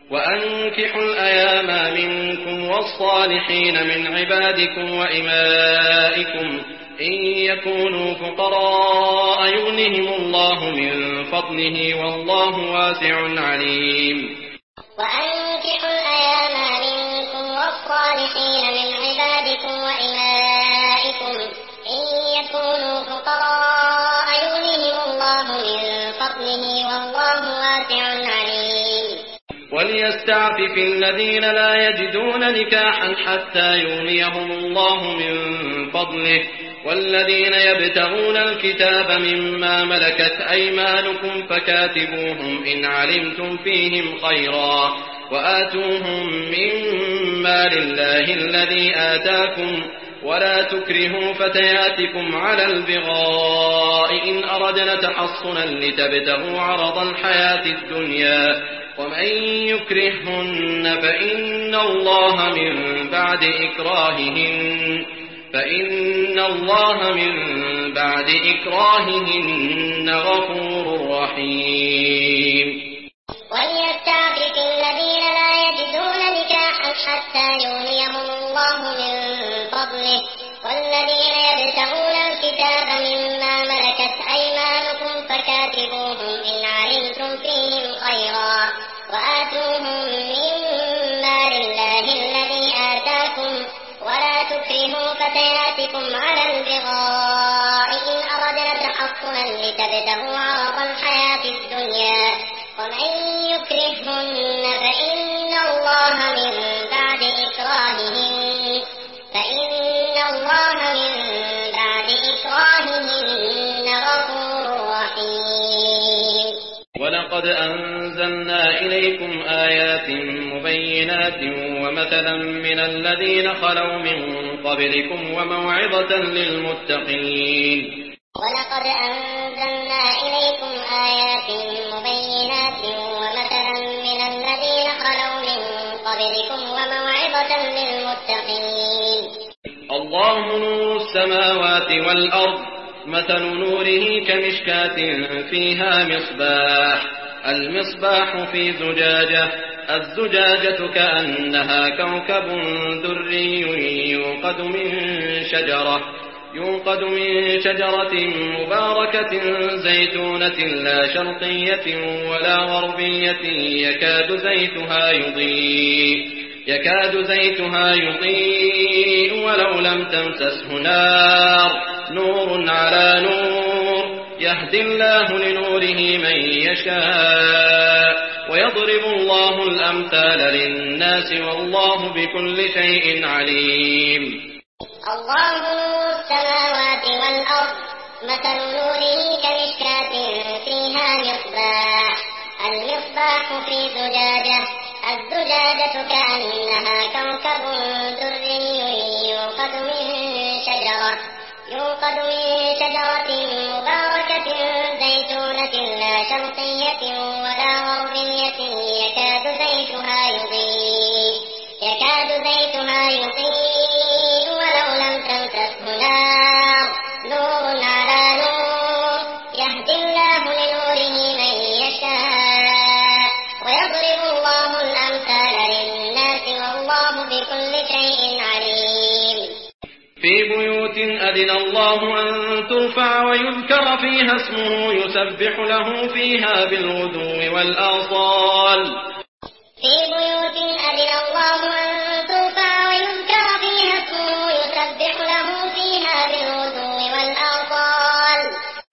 وأنكحوا الأيام منكم والصالحين من عبادكم وإمائكم إن يكونوا فقراء يغنهم الله من فضله والله واسع عليم. وأنكحوا الأيام منكم والصالحين من عبادكم وإمائكم إن يكونوا فقراء يغنهم الله من فضله والله واسع عليم. وليستعفف الذين لا يجدون نكاحا حتى يغنيهم الله من فضله والذين يبتغون الكتاب مما ملكت أيمانكم فكاتبوهم إن علمتم فيهم خيرا وآتوهم مما لله الذي آتاكم ولا تكرهوا فتياتكم على البغاء إن أردنا تحصنا لتبتغوا عرض الحياة الدنيا ومن يكرههن فإن الله من بعد إكراههن غفور رحيم. وليستعفف الذين لا يجدون نكاحا حتى يغنيهم الله من فضله والذين يبتغون الكتاب مما ملكت أيمانكم فكاتبوهم إن علمتم فيهم خيرا وآتوهم مما لله الذي آتاكم ولا تكرهوا فتياتكم على البغاء إن أردنا تحصنا لتبتغوا عرض الحياة الدنيا ومن يكرههن فإن الله من بعد إكراههن غفور رحيم. ولقد أنزلنا إليكم آيات مبينات ومثلا من الذين خلوا من قبلكم وموعظة للمتقين. ولقد أنزلنا إليكم آيات مبينات ومثلا من الذين خلوا من قبلكم وموعظة للمتقين. الله نور السماوات والأرض مثل نوره كمشكاة فيها مصباح المصباح في زجاجة الزجاجة كأنها كوكب دري يوقد من شجرة مباركة زيتونة لا شرقية ولا غربية يكاد زيتها يضيء ولو لم تمسسه نار نور على نور يهدي الله لنوره من يشاء ويضرب الله الأمثال للناس والله بكل شيء عليم. الله نور السماوات والأرض مثل نوره كمشكاة فيها مصباح المصباح في زجاجة الزجاجة كأنها كوكب دري يوقد من شجرة مباركة زيتونة لا شرقية ولا غربية يكاد زيتها يضيء ولو لم تمسسه نار نور على نور يهدي الله لنوره من يشاء ويضرب الله الأمثال للناس والله بكل شيء عليم. في بيوت أذن الله أن ترفع ويذكر فيها اسمه يسبح له فيها بالغدو والآصال